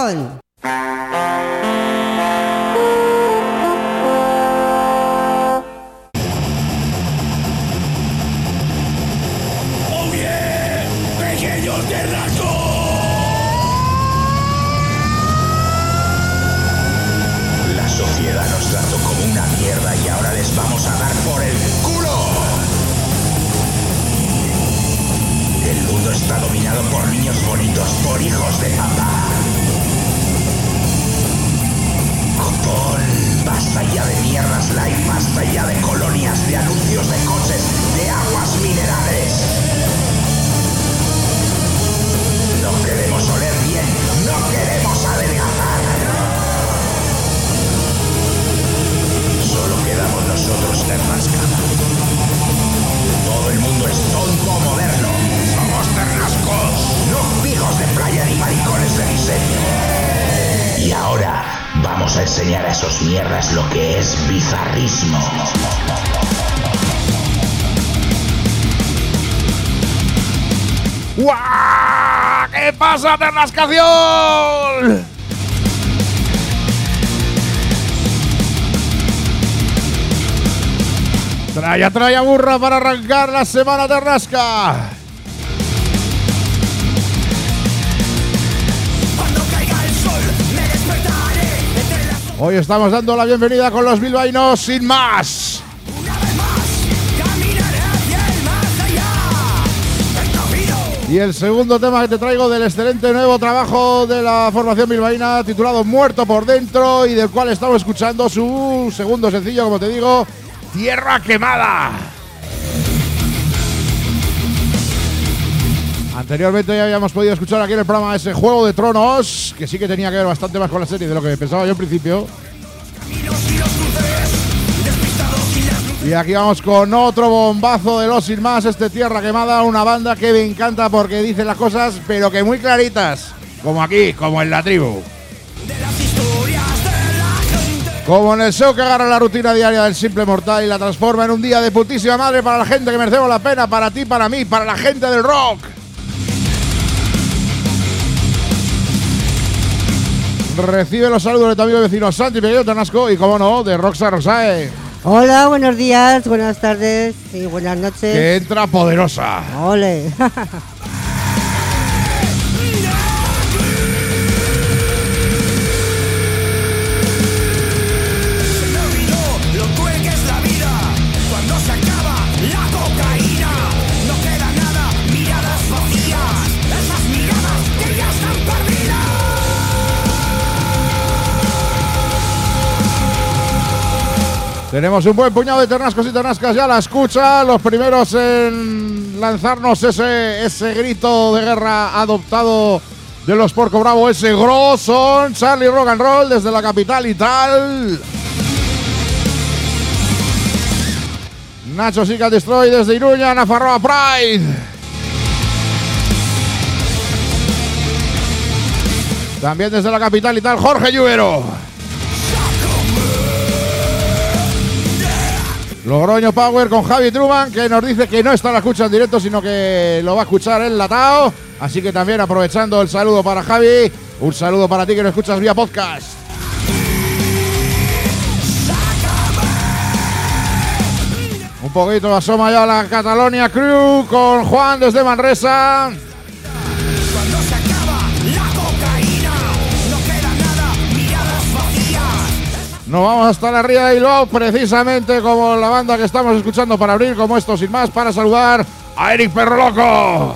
Atención. Y ahora les vamos a dar por el culo. El mundo está dominado por niños bonitos, por hijos de papá. Copón, basta ya de mierdas light, basta ya de colonias, de anuncios de coches, de aguas minerales. No queremos oler bien, no queremos adelgazar. Solo quedamos nosotros Ternasca. Todo el mundo es tonto moderno. Somos Ternascos, no pijos de playa ni maricones de diseño. Y ahora vamos a enseñar a esos mierdas lo que es bizarrismo. ¡Guau! ¿Qué pasa, Ternascación? Traya burra para arrancar la semana Ternasca. Hoy estamos dando la bienvenida con los bilbaínos sin más. Y el segundo tema que te traigo del excelente nuevo trabajo de la formación bilbaína titulado Muerto por Dentro y del cual estamos escuchando su segundo sencillo, como te digo, Tierra Quemada. Anteriormente ya habíamos podido escuchar aquí en el programa ese Juego de Tronos, que sí que tenía que ver bastante más con la serie de lo que pensaba yo en principio. Y aquí vamos con otro bombazo de los sin más, este Tierra Quemada, una banda que me encanta porque dice las cosas pero que muy claritas, como aquí, como en La Tribu. Como en el show que agarra la rutina diaria del simple mortal y la transforma en un día de putísima madre para la gente que merecemos la pena, para ti, para mí, para la gente del rock. Recibe los saludos de tu amigo y vecino Santi Pequeño Ternasco y, como no, de Roxar Rosae. Hola, buenos días, buenas tardes y buenas noches. Que entra poderosa. Ole. Tenemos un buen puñado de ternascos y ternascas ya a la escucha. Los primeros en lanzarnos ese grito de guerra adoptado de los Porco Bravo, ese gros, son Charlie Rock and Roll desde la capital y tal. Nacho Sica Destroy desde Iruña, Nafarroa Pride. También desde la capital y tal, Jorge Lluvero. Logroño Power con Javi Truman, que nos dice que no está la escucha en directo, sino que lo va a escuchar enlatado. Así que también aprovechando el saludo para Javi, un saludo para ti que lo escuchas vía podcast. Un poquito asoma ya la Catalonia Crew con Juan desde Manresa. Nos vamos hasta la Ría de Bilbao, precisamente como la banda que estamos escuchando para abrir, como esto sin más, para saludar a Eric Perro Loco.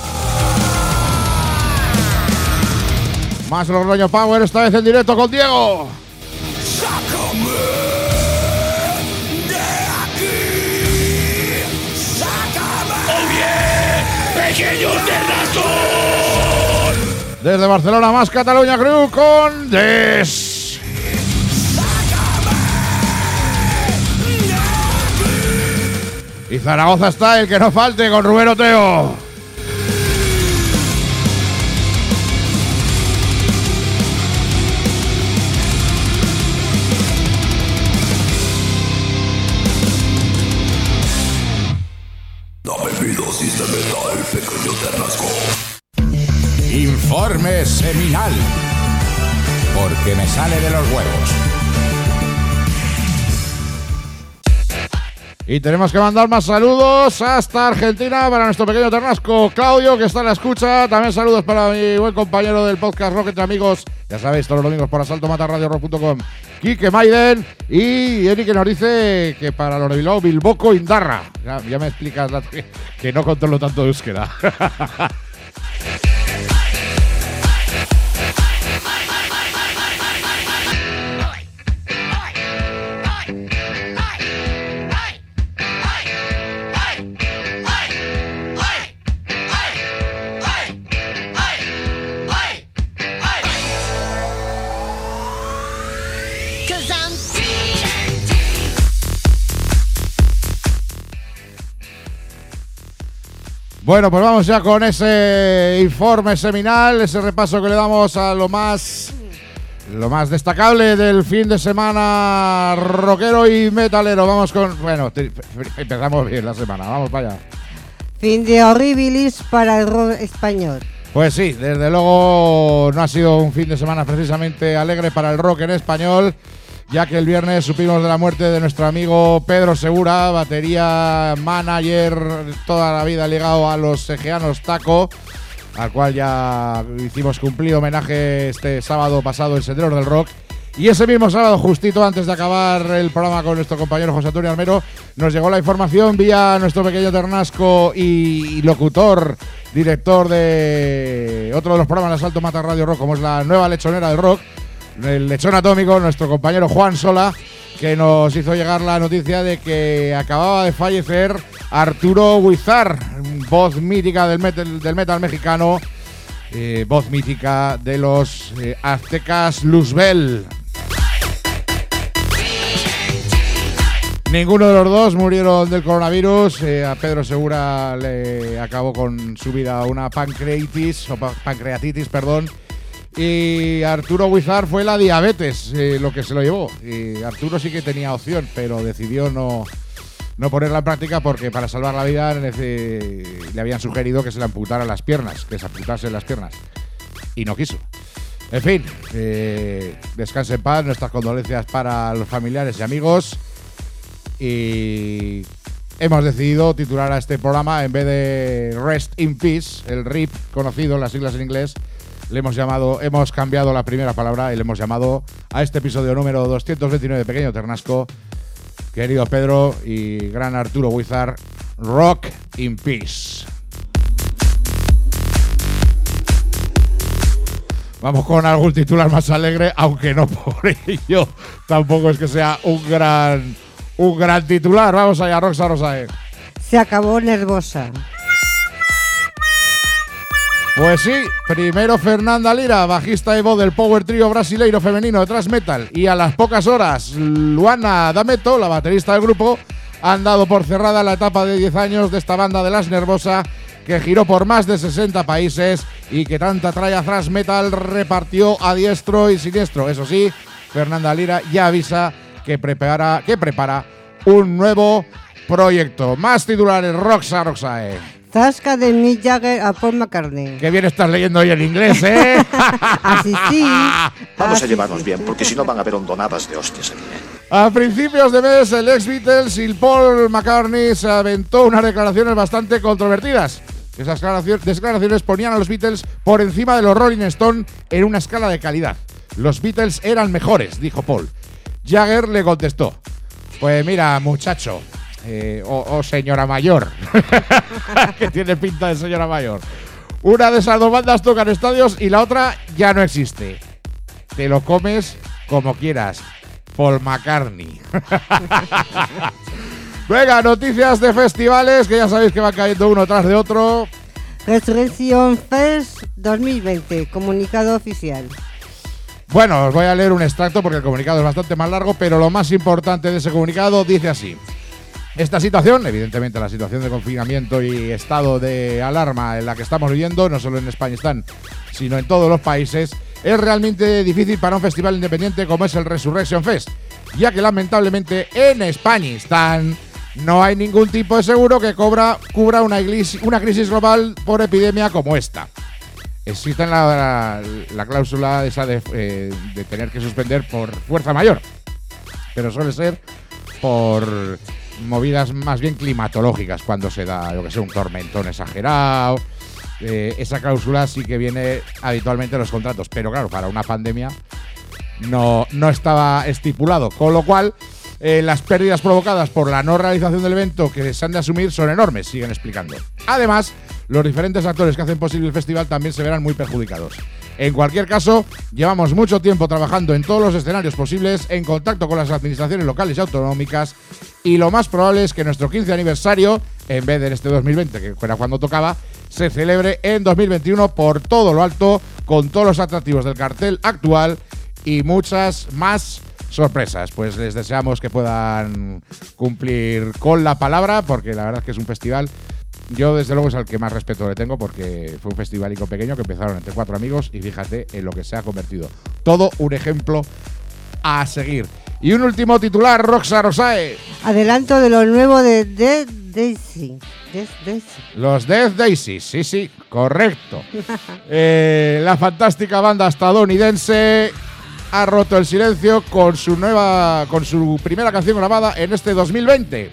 Más Logroño Power, esta vez en directo con Diego. ¡Sácame de aquí! ¡Sácame! ¡Oye, pequeños ternascos! Desde Barcelona, más Cataluña Crew con Des. Y Zaragoza está el que no falte con Rubén Oteo. Dame mi dosis de metal, pequeño ternasco. Informe seminal. porque me sale de los huevos. Y tenemos que mandar más saludos hasta Argentina para nuestro pequeño Ternasco Claudio, que está en la escucha. También saludos para mi buen compañero del podcast Rock Entre Amigos. Ya sabéis, todos los domingos por asaltomatarradiorock.com. Quique Maiden y Eri, que nos dice que para los de Bilbao, Bilboko Indarra. Ya me explicas que no controlo tanto de euskera. Bueno, pues vamos ya con ese informe seminal, ese repaso que le damos a lo más destacable del fin de semana rockero y metalero. Vamos con... Bueno, empezamos bien la semana, vamos para allá. Fin de horribilis para el rock español. Pues sí, desde luego no ha sido un fin de semana precisamente alegre para el rock en español, ya que el viernes supimos de la muerte de nuestro amigo Pedro Segura, batería, manager, toda la vida ligado a los egeanos Taco, al cual ya hicimos cumplido homenaje este sábado pasado en Senderos del Rock. Y ese mismo sábado, justito antes de acabar el programa con nuestro compañero José Antonio Almero, nos llegó la información vía nuestro pequeño Ternasco y locutor, director de otro de los programas de Asalto Mata Radio Rock, como es la Nueva Lechonera del Rock, el Lechón Atómico, nuestro compañero Juan Sola, que nos hizo llegar la noticia de que acababa de fallecer Arturo Huizar, voz mítica del metal mexicano, voz mítica de los aztecas Luzbel. Ninguno de los dos murieron del coronavirus. A Pedro Segura le acabó con su vida una pancreatitis, y Arturo Huizar fue la diabetes lo que se lo llevó. Y Arturo sí que tenía opción, pero decidió no ponerla en práctica porque para salvar la vida le habían sugerido que se le amputaran las piernas, que se amputasen las piernas. Y no quiso. En fin, descanse en paz, nuestras condolencias para los familiares y amigos. Y hemos decidido titular a este programa, en vez de Rest in Peace, el RIP conocido, las siglas en inglés, hemos cambiado la primera palabra y le hemos llamado a este episodio número 229 de Pequeño Ternasco, querido Pedro y gran Arturo Huizar, Rock in Peace. Vamos con algún titular más alegre, aunque no por ello tampoco es que sea un gran titular. Vamos allá, Roxa Rosae. Se acabó Nervosa. Pues sí, primero Fernanda Lira, bajista y voz del power trio brasileiro femenino de thrash metal, y a las pocas horas Luana D'Ameto, la baterista del grupo, han dado por cerrada la etapa de 10 años de esta banda de las Nervosa, que giró por más de 60 países y que tanta tralla thrash metal repartió a diestro y siniestro. Eso sí, Fernanda Lira ya avisa que prepara un nuevo proyecto. Más titulares, Roxa Roxae. Zasca de Mick Jagger a Paul McCartney. Qué bien estás leyendo hoy en inglés, ¿eh? Así sí. Vamos a llevarnos bien, porque si no van a haber hondonadas de hostias aquí, A principios de mes, el ex Beatles y Paul McCartney se aventó unas declaraciones bastante controvertidas. Esas declaraciones ponían a los Beatles por encima de los Rolling Stones en una escala de calidad. Los Beatles eran mejores, dijo Paul. Jagger le contestó: pues mira, muchacho, o señora mayor, que tiene pinta de señora mayor. Una de esas dos bandas toca en estadios y la otra ya no existe. Te lo comes como quieras, Paul McCartney. Venga, noticias de festivales, que ya sabéis que van cayendo uno tras de otro. Resurrection Fest 2020, comunicado oficial. Bueno, os voy a leer un extracto porque el comunicado es bastante más largo, pero lo más importante de ese comunicado dice así: esta situación, evidentemente la situación de confinamiento y estado de alarma en la que estamos viviendo, no solo en España sino en todos los países, es realmente difícil para un festival independiente como es el Resurrection Fest, ya que lamentablemente en España no hay ningún tipo de seguro que cubra una crisis global por epidemia como esta. existe la cláusula esa de tener que suspender por fuerza mayor, pero suele ser por movidas más bien climatológicas, cuando se da, lo que sea, un tormentón exagerado. Esa cláusula sí que viene habitualmente en los contratos, pero claro, para una pandemia no estaba estipulado, con lo cual las pérdidas provocadas por la no realización del evento que se han de asumir son enormes, siguen explicando. Además, los diferentes actores que hacen posible el festival también se verán muy perjudicados. En cualquier caso, llevamos mucho tiempo trabajando en todos los escenarios posibles, en contacto con las administraciones locales y autonómicas, y lo más probable es que nuestro 15 aniversario, en vez de en este 2020, que fuera cuando tocaba, se celebre en 2021 por todo lo alto, con todos los atractivos del cartel actual y muchas más sorpresas. Pues les deseamos que puedan cumplir con la palabra, porque la verdad es que es un festival, yo desde luego es al que más respeto le tengo, porque fue un festivalico pequeño que empezaron entre 4 amigos y fíjate en lo que se ha convertido. Todo un ejemplo a seguir. Y un último titular, Roxa Rosae. Adelanto de lo nuevo de Death Daisy. Los Death Daisies, sí, correcto. La fantástica banda estadounidense ha roto el silencio con su primera canción grabada en este 2020.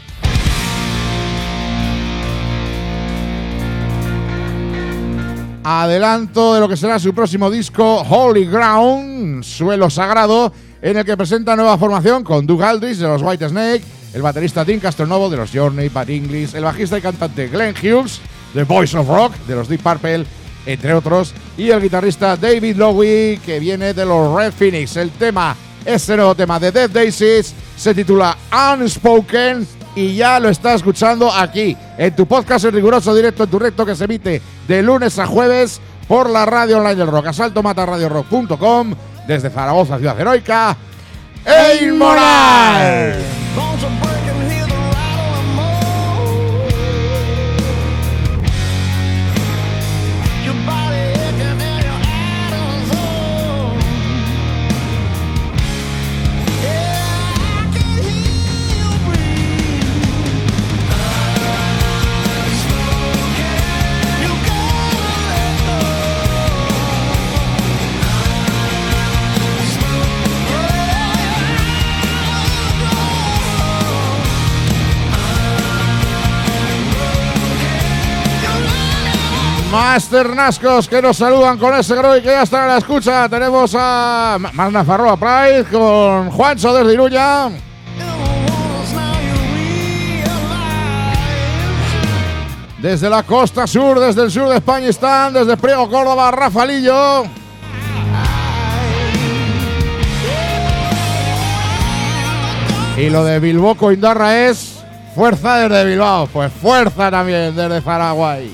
Adelanto de lo que será su próximo disco, Holy Ground, Suelo Sagrado, en el que presenta nueva formación con Doug Aldrich de los Whitesnake, el baterista Tim Castronovo de los Journey, Bad English, el bajista y cantante Glenn Hughes de Voice of Rock de los Deep Purple, entre otros, y el guitarrista David Lowie, que viene de los Red Phoenix. Este nuevo tema de Death Daisies se titula Unspoken y ya lo estás escuchando aquí, en tu podcast en riguroso directo, en tu recto que se emite de lunes a jueves por la radio online del rock, asaltomataradiorock.com, desde Zaragoza, ciudad heroica, ¡Ey Moral! Más ternascos que nos saludan con ese groy que ya está en la escucha. Tenemos a Magna Farroa Pride con Juancho desde Iruña. Desde la costa sur, desde el sur de España están, desde Priego, Córdoba, Rafalillo. Y lo de Bilbao Coindarra es fuerza desde Bilbao, pues fuerza también desde Paraguay.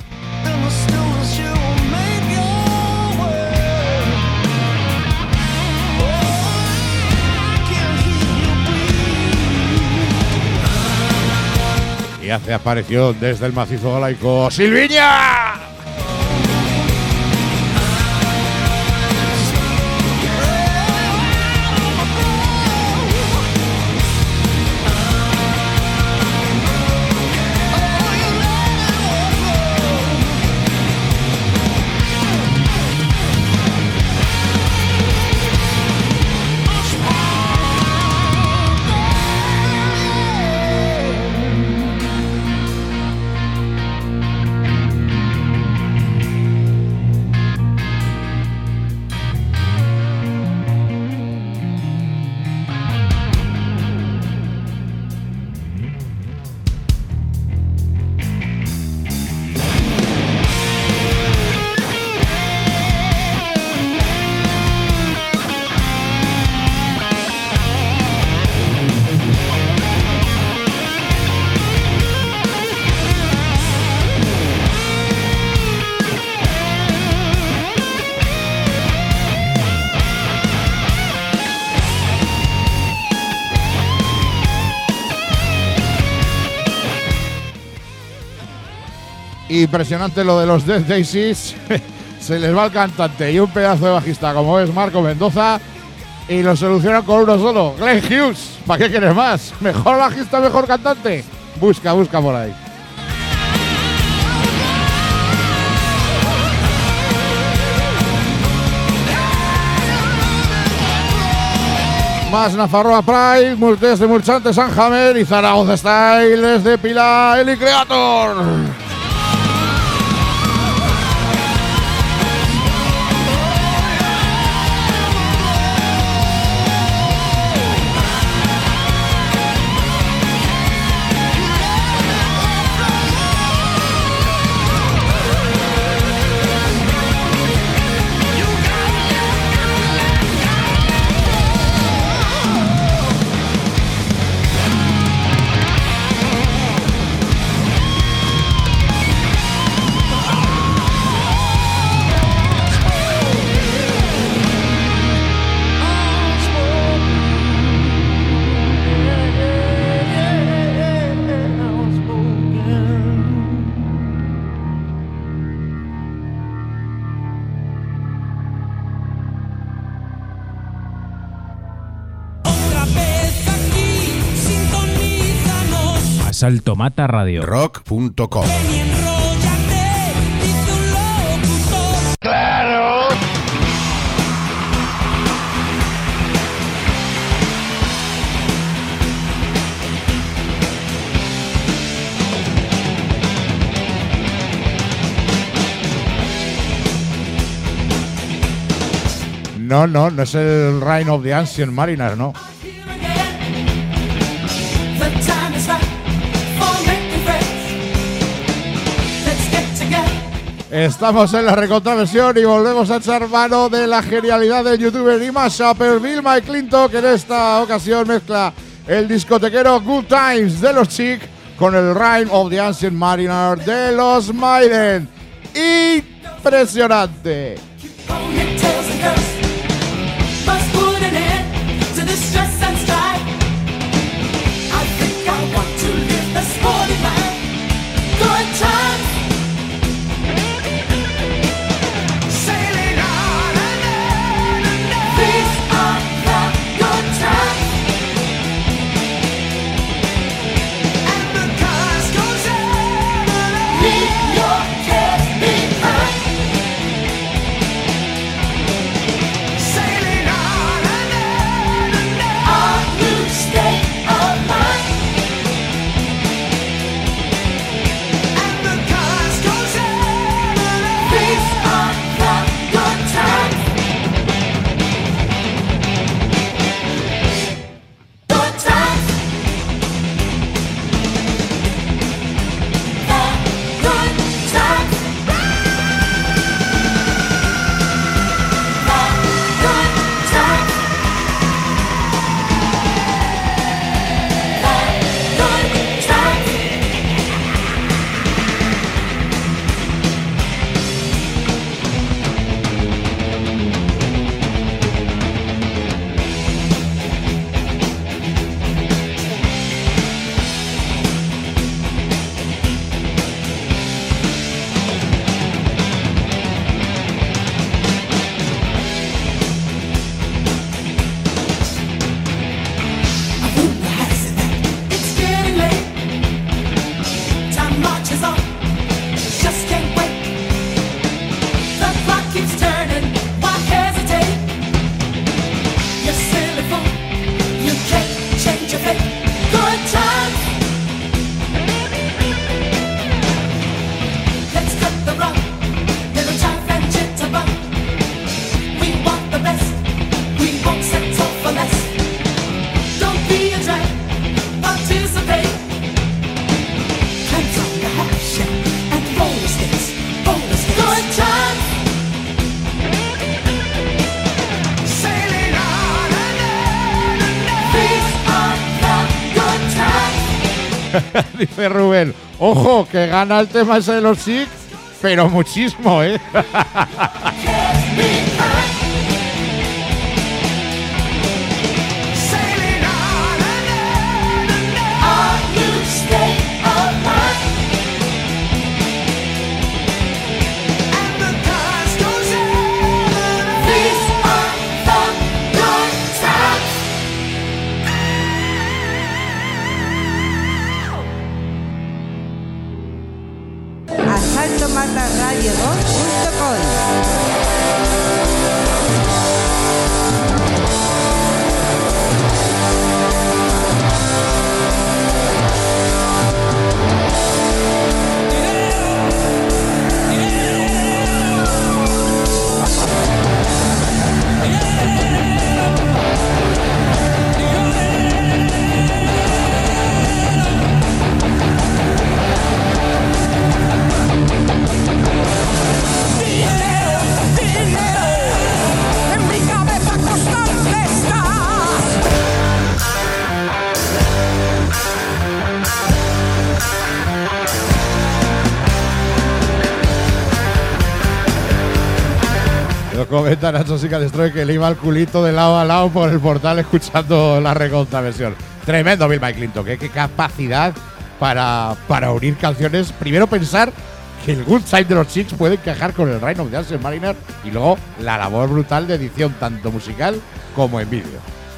Y hace aparición desde el macizo galaico, ¡Silviña! Impresionante lo de los Death Daisies. Se les va el cantante y un pedazo de bajista como es Marco Mendoza y lo solucionan con uno solo, Glenn Hughes. ¿Para qué quieres más? Mejor bajista, mejor cantante. Busca por ahí. Más Nafarroa Pride, desde Murchante Sanjamer y Zaragoza Style desde Pilar Eli Creator. Asalto Mata Radio. Rock.com. ¡Claro! No es el Reign of the Ancient Mariners, no. Estamos en la recontraversión y volvemos a echar mano de la genialidad del youtuber y mashup Bill McClintock, que en esta ocasión mezcla el discotequero Good Times de los Chic con el Rime of the Ancient Mariner de los Maiden. ¡Impresionante! Dice Rubén, ojo, que gana el tema ese de los Six, pero muchísimo, ¿eh? AsaltoMataRadio2.com. Nos comenta Nacho Sica Destroy que le iba al culito de lado a lado por el portal escuchando la recontraversión. Tremendo Bill McClintock, qué capacidad para unir canciones. Primero pensar que el Good Side de los Chicks puede encajar con el Reign of the Ancient Mariner y luego la labor brutal de edición tanto musical como en vídeo.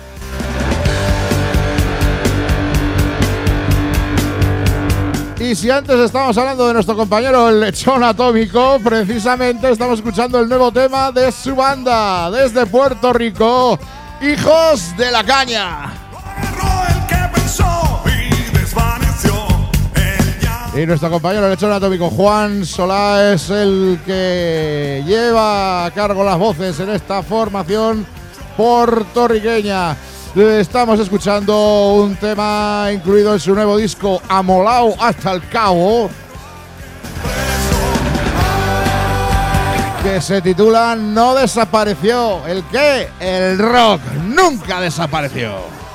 Y si antes estábamos hablando de nuestro compañero el Lechón Atómico, precisamente estamos escuchando el nuevo tema de su banda desde Puerto Rico, Hijos de la Caña. Y nuestro compañero el Lechón Atómico, Juan Solá, es el que lleva a cargo las voces en esta formación puertorriqueña. Estamos escuchando un tema incluido en su nuevo disco Amolao hasta el cabo, que se titula No desapareció. ¿El qué? El rock nunca desapareció.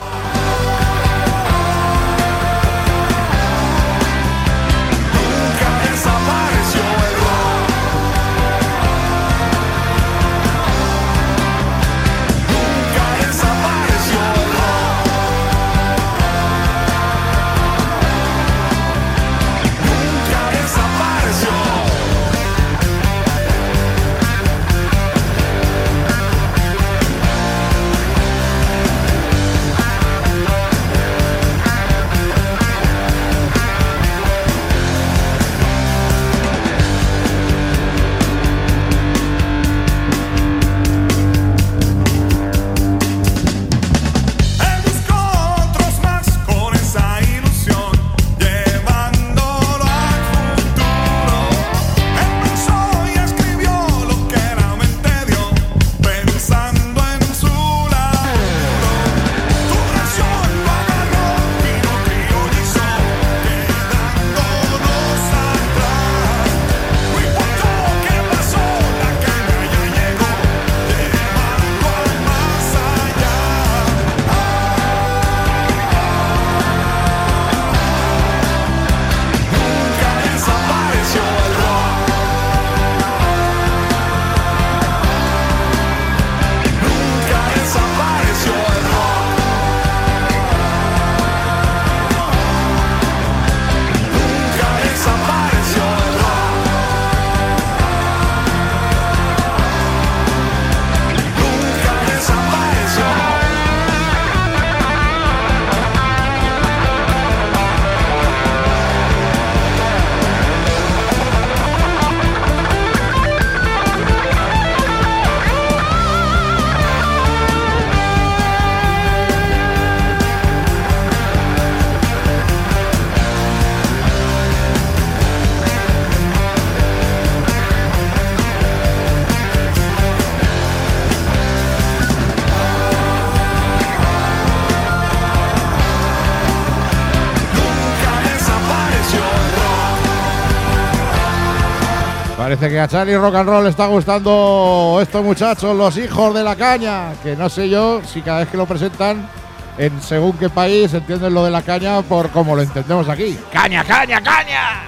Parece que a Charlie Rock and Roll le está gustando estos muchachos, los Hijos de la Caña, que no sé yo si cada vez que lo presentan en según qué país entienden lo de la caña por como lo entendemos aquí. ¡Caña, caña, caña!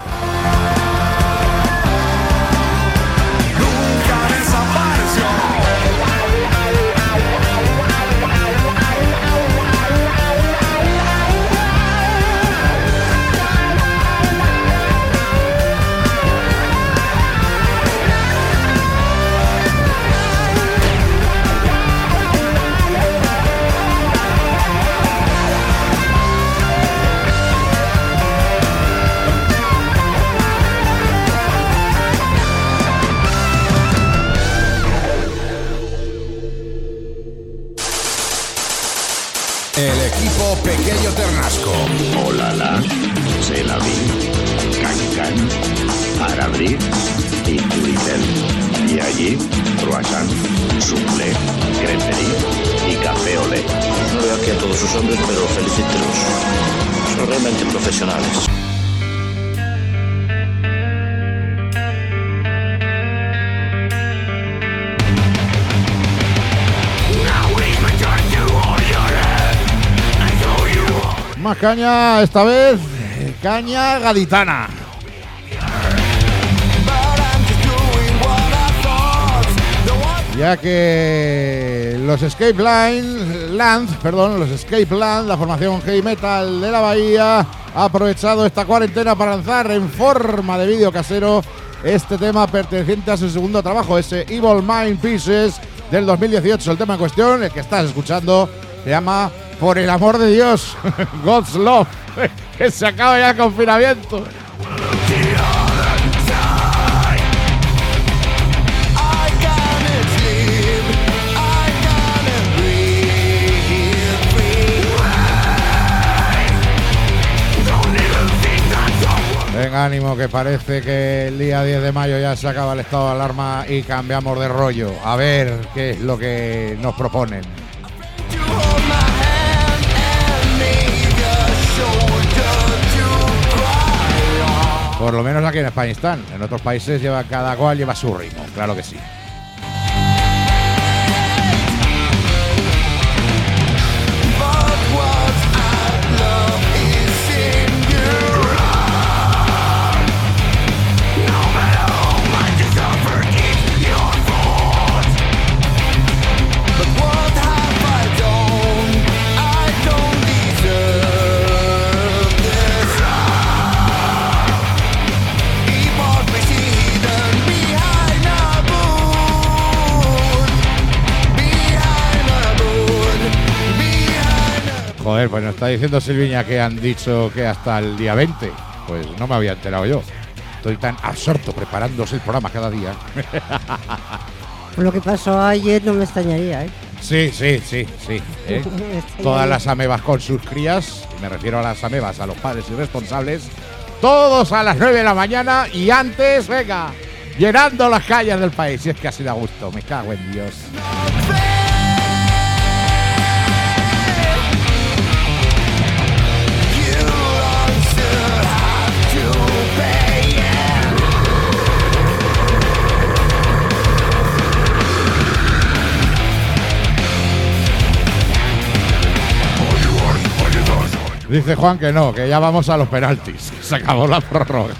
El equipo Pequeño Ternasco. Olala, Selaví, Cancan, Arabri y Turitel. Y allí, croissant, soufflé, creperie y café olé. No veo aquí a todos sus hombres, pero felicítelos. Son realmente profesionales. Más caña, esta vez caña gaditana. ya que los Escape Land, la formación heavy metal de la Bahía, ha aprovechado esta cuarentena para lanzar en forma de vídeo casero este tema perteneciente a su segundo trabajo, ese Evil Mind Pieces del 2018. El tema en cuestión, el que estás escuchando, se llama Por el amor de Dios, God's Love, que se acaba ya el confinamiento. Venga, ánimo, que parece que el día 10 de mayo ya se acaba el estado de alarma y cambiamos de rollo. A ver qué es lo que nos proponen. Por lo menos aquí en España están. En otros países cada cual lleva su ritmo, claro que sí. Joder, pues nos está diciendo Silviña que han dicho que hasta el día 20. Pues no me había enterado yo. Estoy tan absorto preparándose el programa cada día. Por lo que pasó ayer no me extrañaría, ¿eh? Sí. Todas las amebas con sus crías, me refiero a las amebas, a los padres irresponsables, todos a las 9 de la mañana y antes, venga, llenando las calles del país. Y es que así da gusto, me cago en Dios. Dice Juan que no, que ya vamos a los penaltis. Se acabó la prórroga.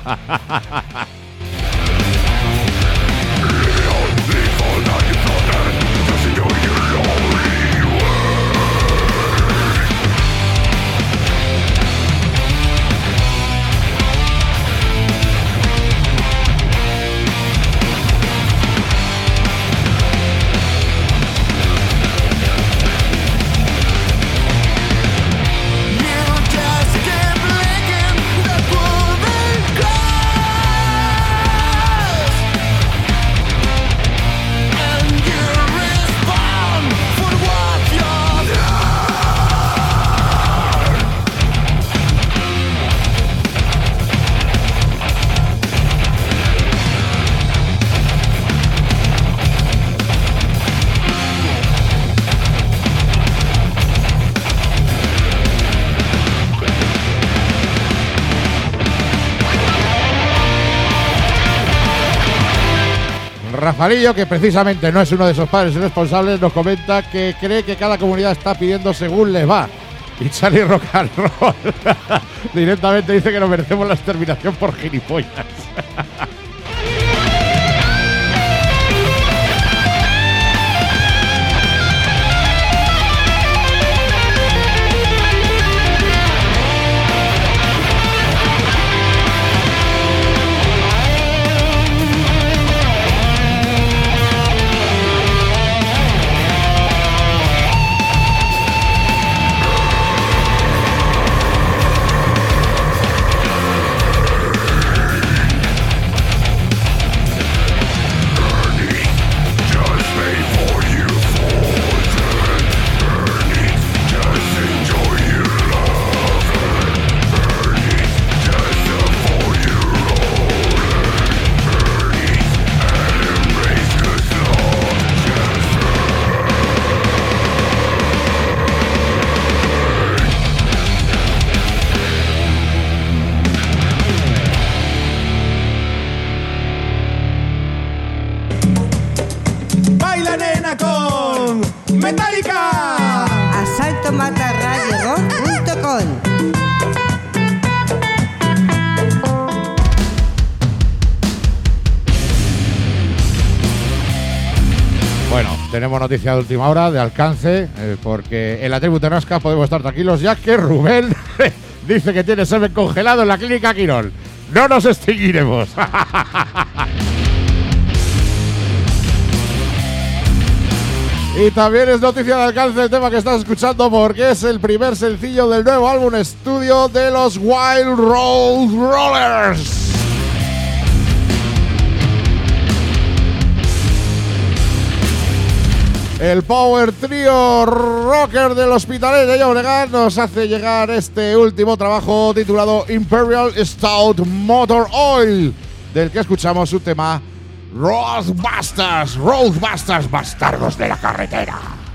Rafaelillo, que precisamente no es uno de esos padres irresponsables, nos comenta que cree que cada comunidad está pidiendo según les va. Y Charlie Rock and Roll directamente dice que nos merecemos la exterminación por gilipollas. Bueno, tenemos noticia de última hora, de alcance, porque en la tribu Ternasca podemos estar tranquilos, ya que Rubén dice que tiene semen congelado en la clínica Quirón. No nos extinguiremos. Y también es noticia de alcance el tema que estás escuchando, porque es el primer sencillo del nuevo álbum estudio de los Wild Rose Rollers. El power trio rocker del Hospitalet de Llobregat nos hace llegar este último trabajo titulado Imperial Stout Motor Oil, del que escuchamos su tema Roadbusters, bastardos de la carretera.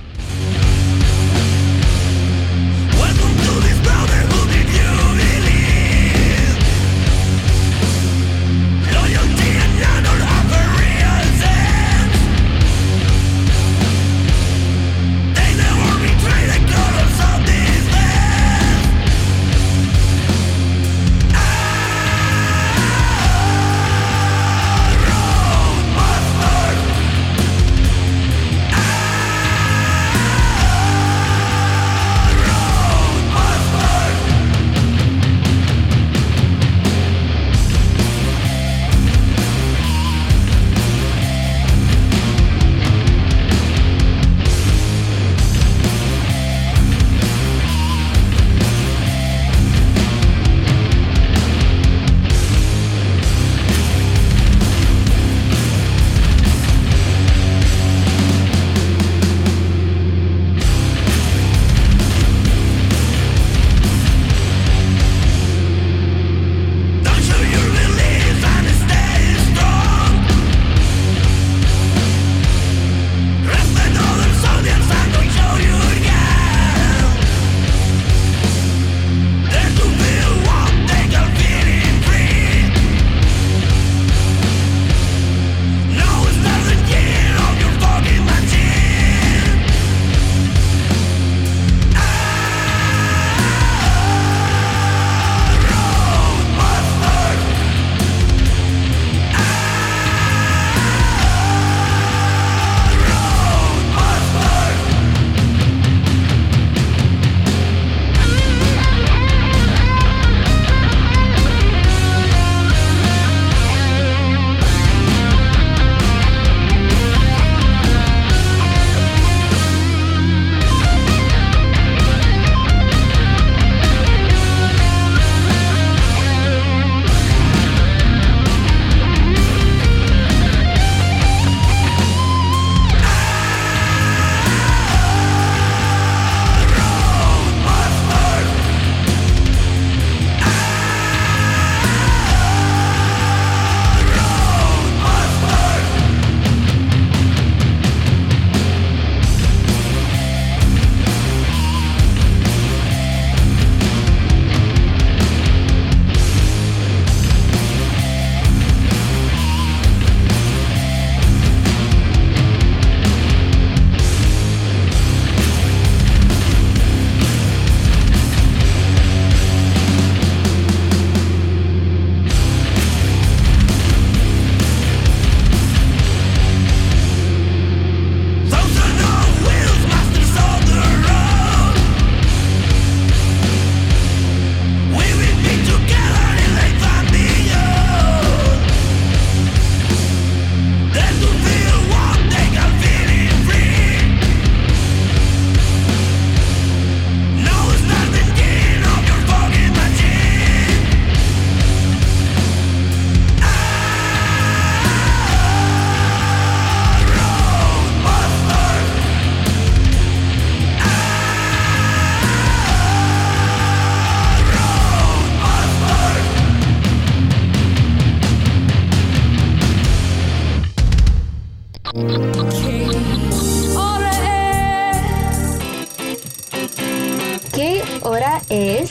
hora es?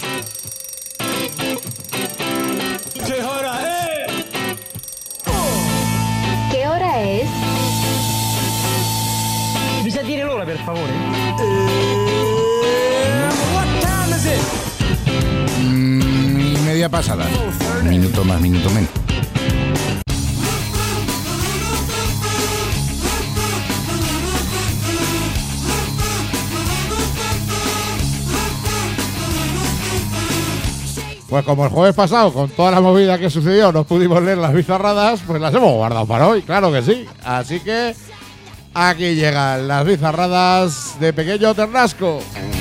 ¿Qué hora es? ¿Qué hora es? Bisa dire l'ora, per favore? What time is it? Media pasada. Minuto más, minuto menos. Pues como el jueves pasado, con toda la movida que sucedió, no pudimos leer las bizarradas, pues las hemos guardado para hoy, claro que sí. Así que aquí llegan las bizarradas de Pequeño Ternasco.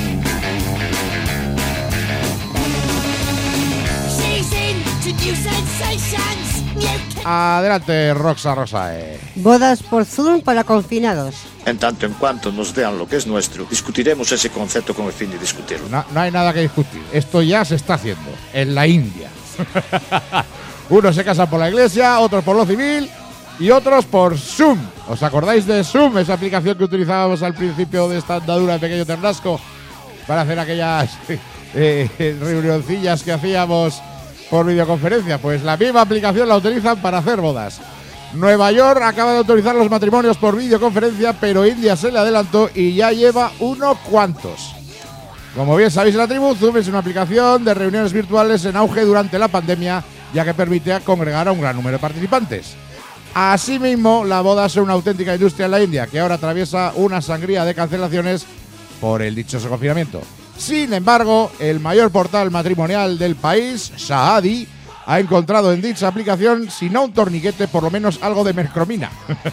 Adelante, Roxa Rosae. Bodas por Zoom para confinados. En tanto en cuanto nos vean lo que es nuestro, discutiremos ese concepto con el fin de discutirlo. No hay nada que discutir. Esto ya se está haciendo en la India. Unos se casan por la iglesia, otros por lo civil y otros por Zoom. ¿Os acordáis de Zoom? Esa aplicación que utilizábamos al principio de esta andadura de Pequeño Ternasco para hacer aquellas reunioncillas que hacíamos por videoconferencia. Pues la misma aplicación la utilizan para hacer bodas. Nueva York acaba de autorizar los matrimonios por videoconferencia, pero India se le adelantó y ya lleva unos cuantos. Como bien sabéis en la tribu, Zoom es una aplicación de reuniones virtuales en auge durante la pandemia, ya que permite congregar a un gran número de participantes. Asimismo, la boda es una auténtica industria en la India, que ahora atraviesa una sangría de cancelaciones por el dichoso confinamiento. Sin embargo, el mayor portal matrimonial del país, Shaadi, ha encontrado en dicha aplicación, si no un torniquete, por lo menos algo de mercromina.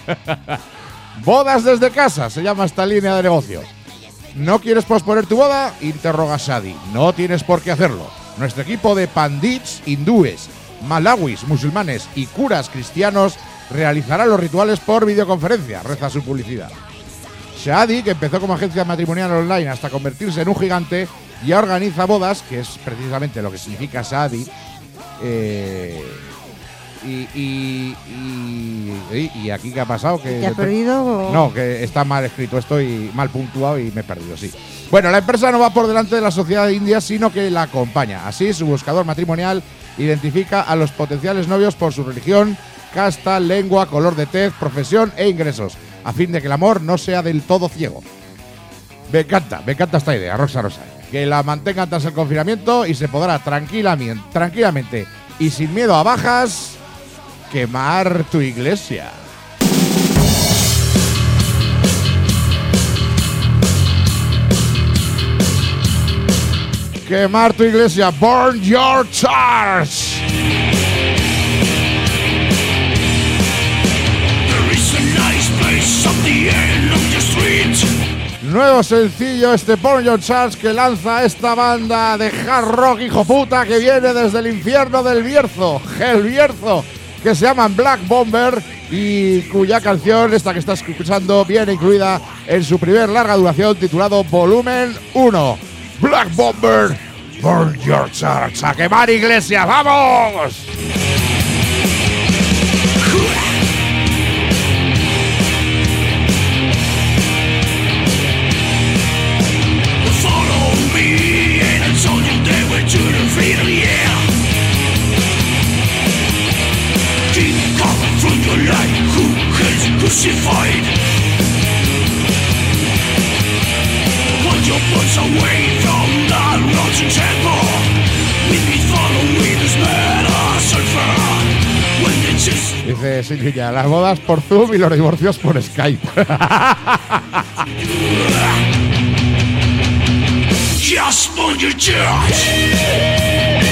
Bodas desde casa, se llama esta línea de negocio. ¿No quieres posponer tu boda? Interroga Shaadi. No tienes por qué hacerlo. Nuestro equipo de pandits hindúes, malawis, musulmanes y curas cristianos realizará los rituales por videoconferencia, reza su publicidad. Shaadi, que empezó como agencia matrimonial online hasta convertirse en un gigante, ya organiza bodas, que es precisamente lo que significa Shaadi. Y aquí ¿qué ha pasado? ¿Te has perdido? O? No, que está mal escrito esto y mal puntuado y me he perdido, sí. Bueno, la empresa no va por delante de la sociedad india, sino que la acompaña. Así, su buscador matrimonial identifica a los potenciales novios por su religión, casta, lengua, color de tez, profesión e ingresos, a fin de que el amor no sea del todo ciego. Me encanta esta idea, Roxa Rosa. Que la mantengan tras el confinamiento y se podrá tranquilamente y sin miedo a bajas quemar tu iglesia. Quemar tu iglesia. Burn your church. Nuevo sencillo, este Burn Your Church, que lanza esta banda de hard rock hijo puta que viene desde el infierno del Bierzo, el Bierzo, que se llaman Black Bomber y cuya canción, esta que estás escuchando, viene incluida en su primer larga duración titulado Volumen 1. Black Bomber, Burn Your Church, a quemar iglesias, ¡vamos! Crucified. Put your boots away from the rotten temple. With me following this mad surfer. When the just dice Silvia, las bodas por Zoom y los divorcios por Skype. Just burn your church.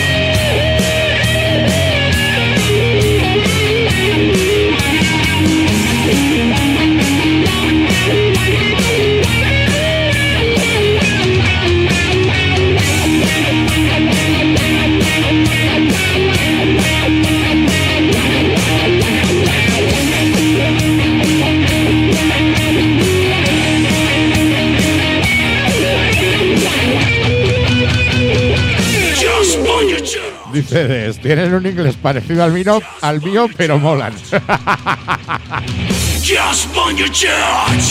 Dice, tienen un inglés parecido al mío, pero molan. Just burn your church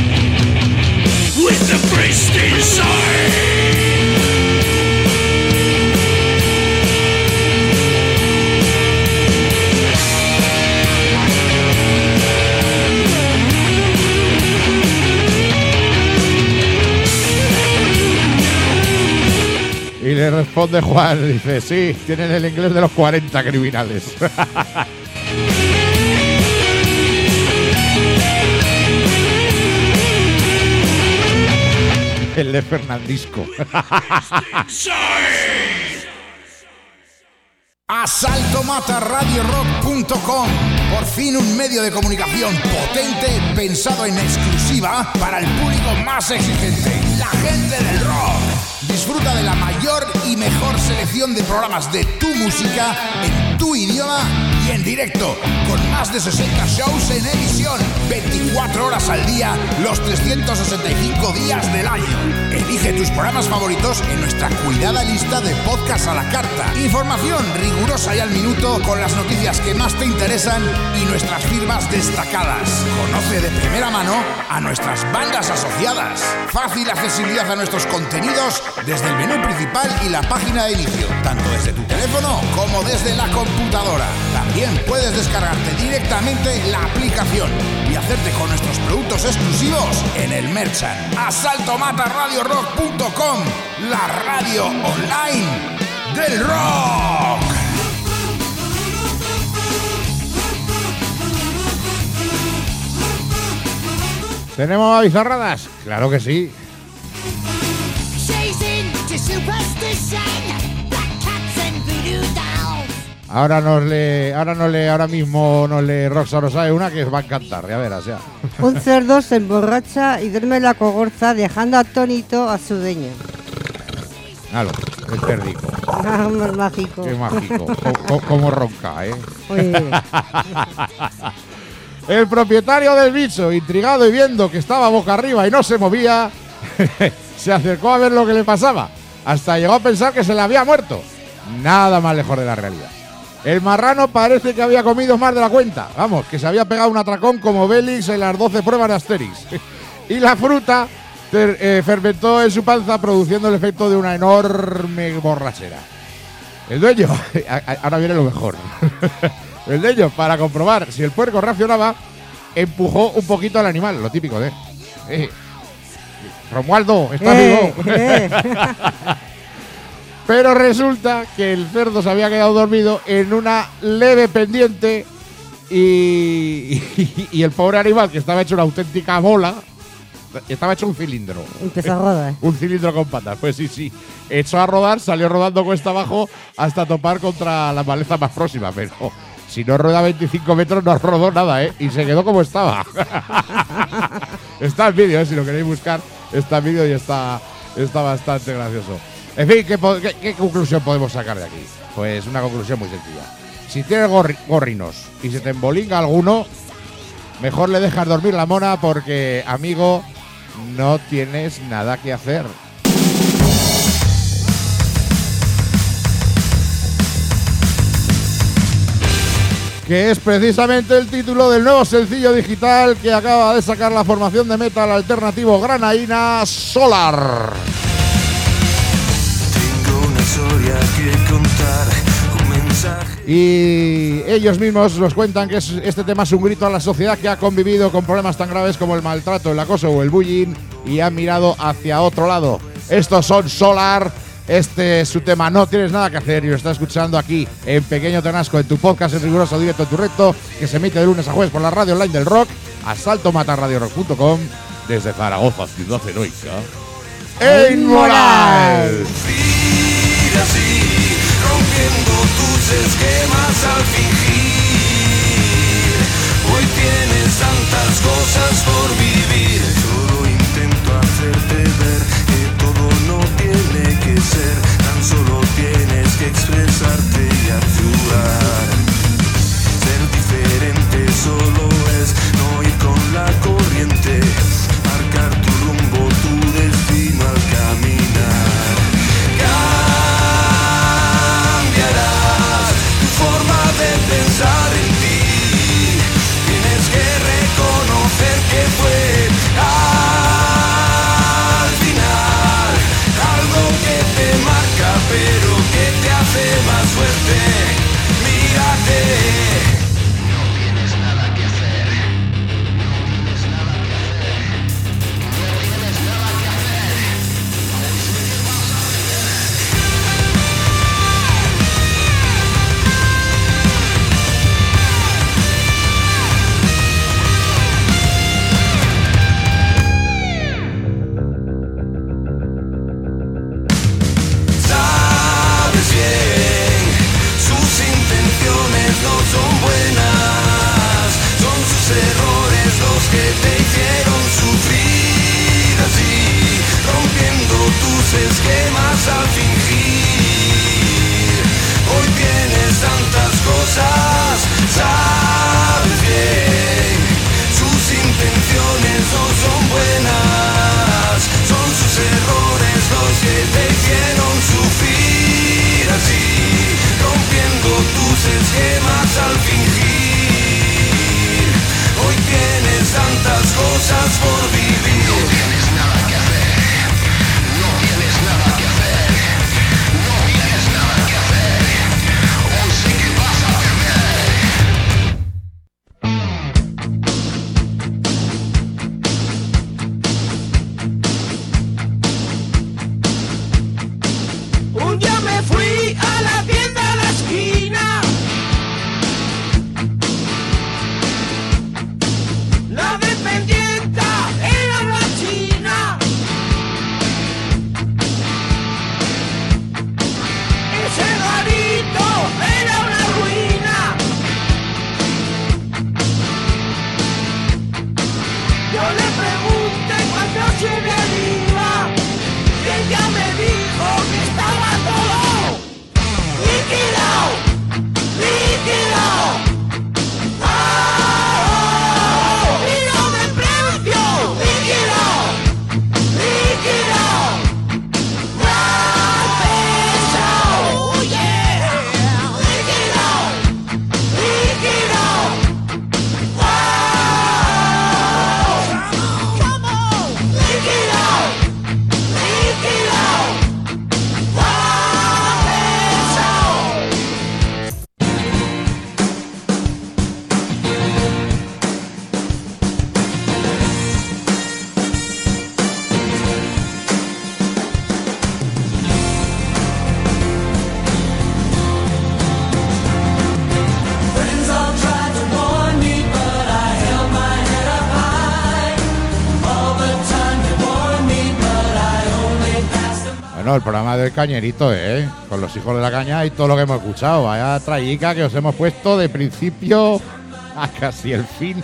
with the priest inside. Y le responde Juan, dice, sí, tienen el inglés de los 40 criminales. El de Fernandisco. AsaltoMataRadioRock.com. Por fin un medio de comunicación potente pensado en exclusiva para el público más exigente, la gente del rock. Disfruta de la mayor y mejor selección de programas de tu música en tu idioma y en directo, con más de 60 shows en emisión, 24 horas al día, los 365 días del año. Elige tus programas favoritos en nuestra cuidada lista de podcast a la carta. Información rigurosa y al minuto con las noticias que más te interesan y nuestras firmas destacadas. Conoce de primera mano a nuestras bandas asociadas. Fácil accesibilidad a nuestros contenidos desde el menú principal y la página de inicio, tanto desde tu teléfono como desde la computadora. También puedes descargarte directamente la aplicación y hacerte con nuestros productos exclusivos en el Merchant. AsaltoMataRadioRock.com, la radio online del rock. ¿Tenemos bizarradas? Claro que sí. Ahora mismo nos lee Roxa Rosae una que os va a encantar, ya verás ya. Un cerdo se emborracha y duerme la cogorza dejando atónito a su dueño. Claro, el cerdico. Ah, más mágico. Qué mágico. Como ronca, ¿eh? Oye. El propietario del bicho, intrigado y viendo que estaba boca arriba y no se movía, se acercó a ver lo que le pasaba. Hasta llegó a pensar que se le había muerto. Nada más lejos de la realidad. El marrano parece que había comido más de la cuenta. Vamos, que se había pegado un atracón como Bélix en las 12 pruebas de Asterix. Y la fruta fermentó en su panza, produciendo el efecto de una enorme borrachera. El dueño, ahora viene lo mejor. El dueño, para comprobar si el puerco reaccionaba, empujó un poquito al animal, lo típico de... Romualdo, ¿estás vivo? Pero resulta que el cerdo se había quedado dormido en una leve pendiente y el pobre animal, que estaba hecho una auténtica bola, estaba hecho un cilindro. Empezó a rodar. Un cilindro con patas, pues sí. Echó a rodar, salió rodando cuesta abajo hasta topar contra la maleza más próxima, pero si no rueda 25 metros no rodó nada, ¿eh? Y se quedó como estaba. Está el vídeo, si lo queréis buscar, está el vídeo y está bastante gracioso. En fin, ¿qué conclusión podemos sacar de aquí? Pues una conclusión muy sencilla. Si tienes gorrinos y se te embolinga alguno, mejor le dejas dormir la mona porque, amigo, no tienes nada que hacer. Que es precisamente el título del nuevo sencillo digital que acaba de sacar la formación de metal alternativo granaína, Solar. Tengo una historia que contar, un mensaje. Y ellos mismos nos cuentan que este tema es un grito a la sociedad que ha convivido con problemas tan graves como el maltrato, el acoso o el bullying y ha mirado hacia otro lado. Estos son Solar. Este es su tema, No tienes nada que hacer, y lo está escuchando aquí en Pequeño Ternasco, en tu podcast en riguroso directo en tu recto, que se emite de lunes a jueves por la radio online del rock, AsaltoMataRadioRock.com, desde Zaragoza, ciudad heroica, en Moral. Vivir así, rompiendo tus esquemas al fingir. Hoy tienes tantas cosas por vivir. Solo intento hacerte ver que todo no tiene que ser, tan solo tienes que expresarte y actuar. Ser diferente solo es no ir con la corriente, marcar tu rumbo, tu destino al caminar. Cambiarás tu forma de pensar. Bueno, el programa de Cañerito, con los hijos de la caña y todo lo que hemos escuchado. Vaya trayica que os hemos puesto de principio a casi el fin.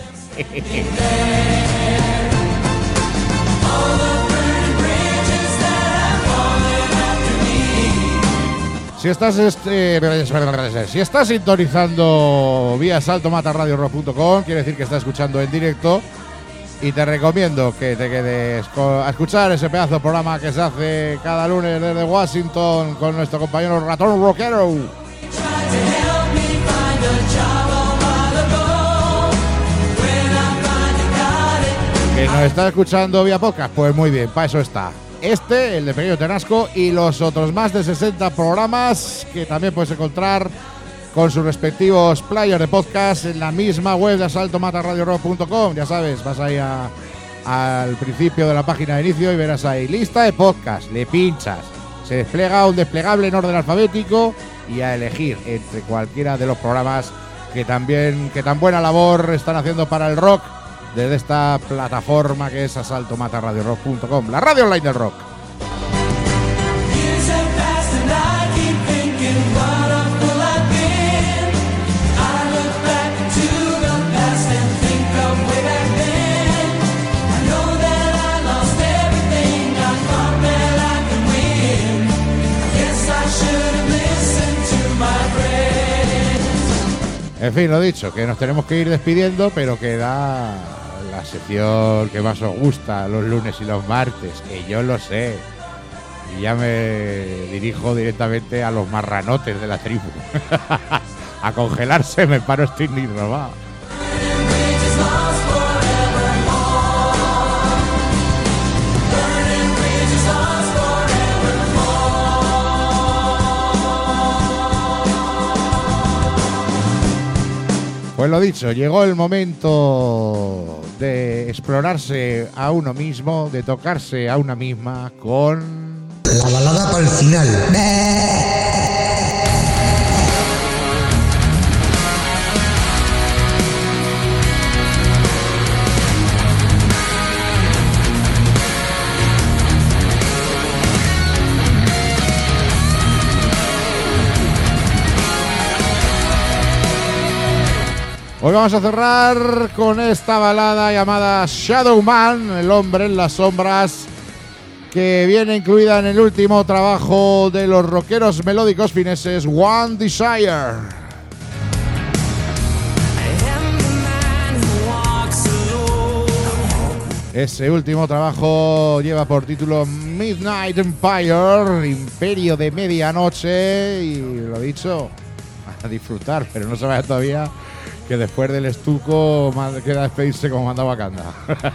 Si estás sintonizando vía saltomatarradiorock.com, quiere decir que estás escuchando en directo. Y te recomiendo que te quedes a escuchar ese pedazo de programa que se hace cada lunes desde Washington con nuestro compañero Ratón Rockero. ¿Que nos está escuchando vía podcast? Pues muy bien, para eso está. El de Pequeño Ternasco, y los otros más de 60 programas que también puedes encontrar con sus respectivos players de podcast en la misma web de saltomatarradiorock.com. Ya sabes, vas ahí al principio de la página de inicio y verás ahí lista de podcast, le pinchas, se despliega un desplegable en orden alfabético y a elegir entre cualquiera de los programas que tan buena labor están haciendo para el rock desde esta plataforma que es saltomatarradiorock.com, la radio online del rock. En fin, lo dicho, que nos tenemos que ir despidiendo, pero queda la sección que más os gusta los lunes y los martes, que yo lo sé. Y ya me dirijo directamente a los marranotes de la tribu. A congelarse, me paro, estoy ni robado. Pues lo dicho, llegó el momento de explorarse a uno mismo, de tocarse a una misma con... La balada para el final. Hoy vamos a cerrar con esta balada llamada Shadow Man, el hombre en las sombras, que viene incluida en el último trabajo de los rockeros melódicos fineses One Desire. Ese último trabajo lleva por título Midnight Empire, Imperio de Medianoche, y lo dicho, a disfrutar, pero no se vaya todavía, que después del estuco queda despedirse como manda Wakanda.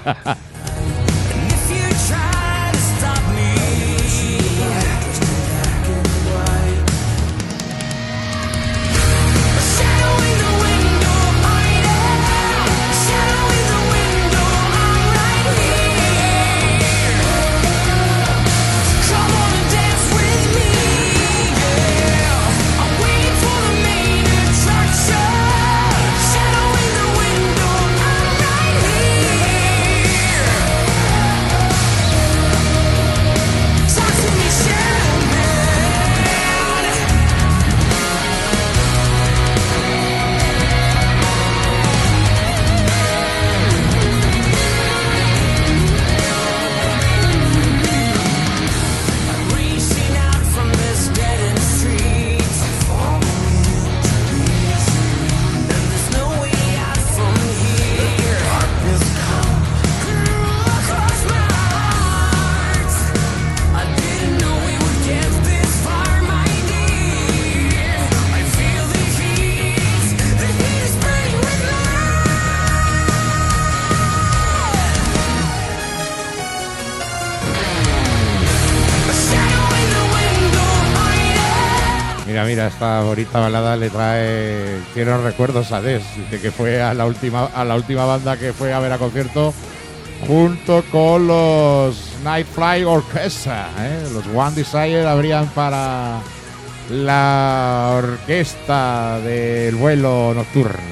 Mira, esta bonita balada le trae quiero recuerdos a Des, de que fue a la última banda que fue a ver a concierto junto con los Nightfly Orchestra, Los One Desire abrían para la orquesta del vuelo nocturno.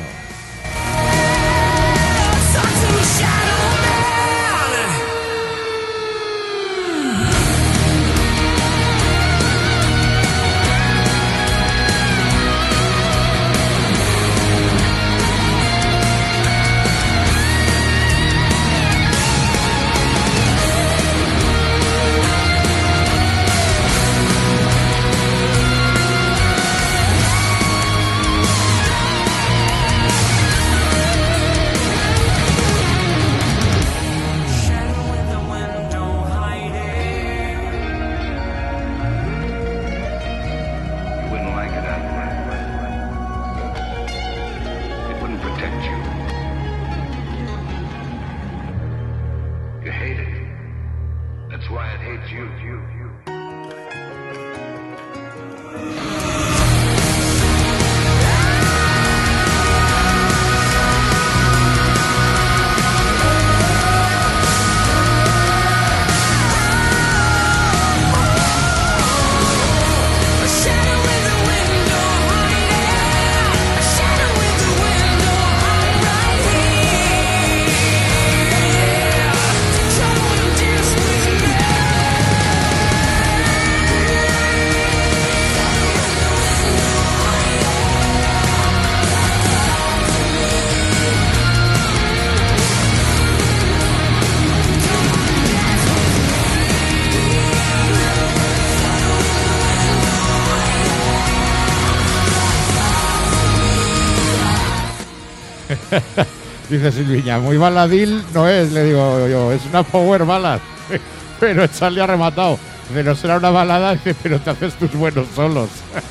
Dice Silviña, muy baladil no es, le digo yo, es una power ballad. Pero Charlie ha rematado. Dice, no será una balada, dice, pero te haces tus buenos solos.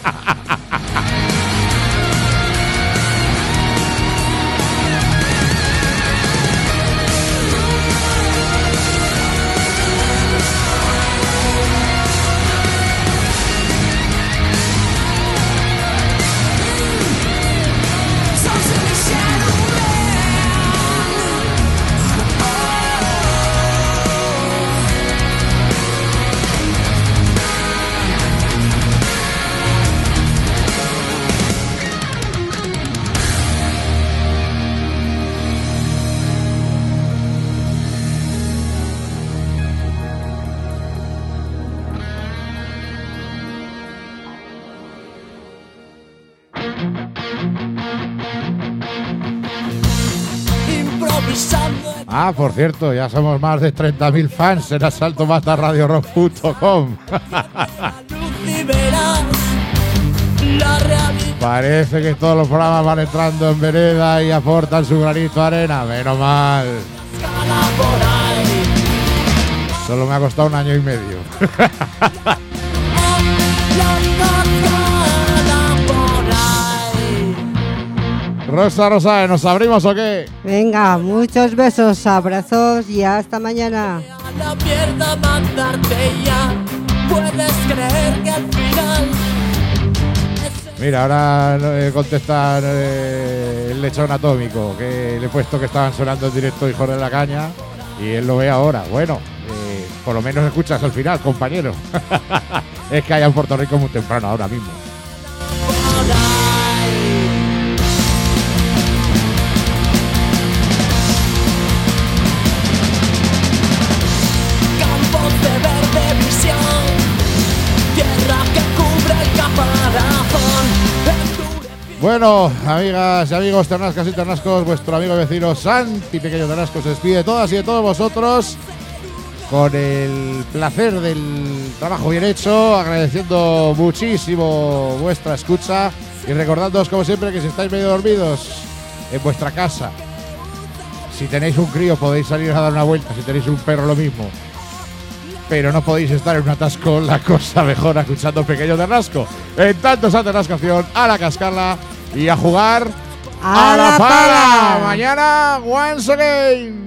Ah, por cierto, ya somos más de 30.000 fans en asaltomatarradiorock.com. Parece que todos los programas van entrando en vereda y aportan su granito de arena. Menos mal. Solo me ha costado 1 año y medio. Rosa, ¿nos abrimos o qué? Venga, muchos besos, abrazos y hasta mañana. Mira, ahora contesta el lechón atómico, que le he puesto que estaban sonando en directo Hijos de la Caña y él lo ve ahora. Bueno, por lo menos escuchas al final, compañero. Es que haya en Puerto Rico muy temprano ahora mismo. Bueno, amigas y amigos ternascas y ternascos, vuestro amigo y vecino Santi Pequeño Ternasco se despide de todas y de todos vosotros con el placer del trabajo bien hecho, agradeciendo muchísimo vuestra escucha y recordándoos como siempre que si estáis medio dormidos en vuestra casa, si tenéis un crío podéis salir a dar una vuelta, si tenéis un perro lo mismo, pero no podéis estar en un atasco, la cosa mejora escuchando Pequeño Ternasco. En tanto esa ternascación, a la cascarla y a jugar a la pala. Mañana, once again.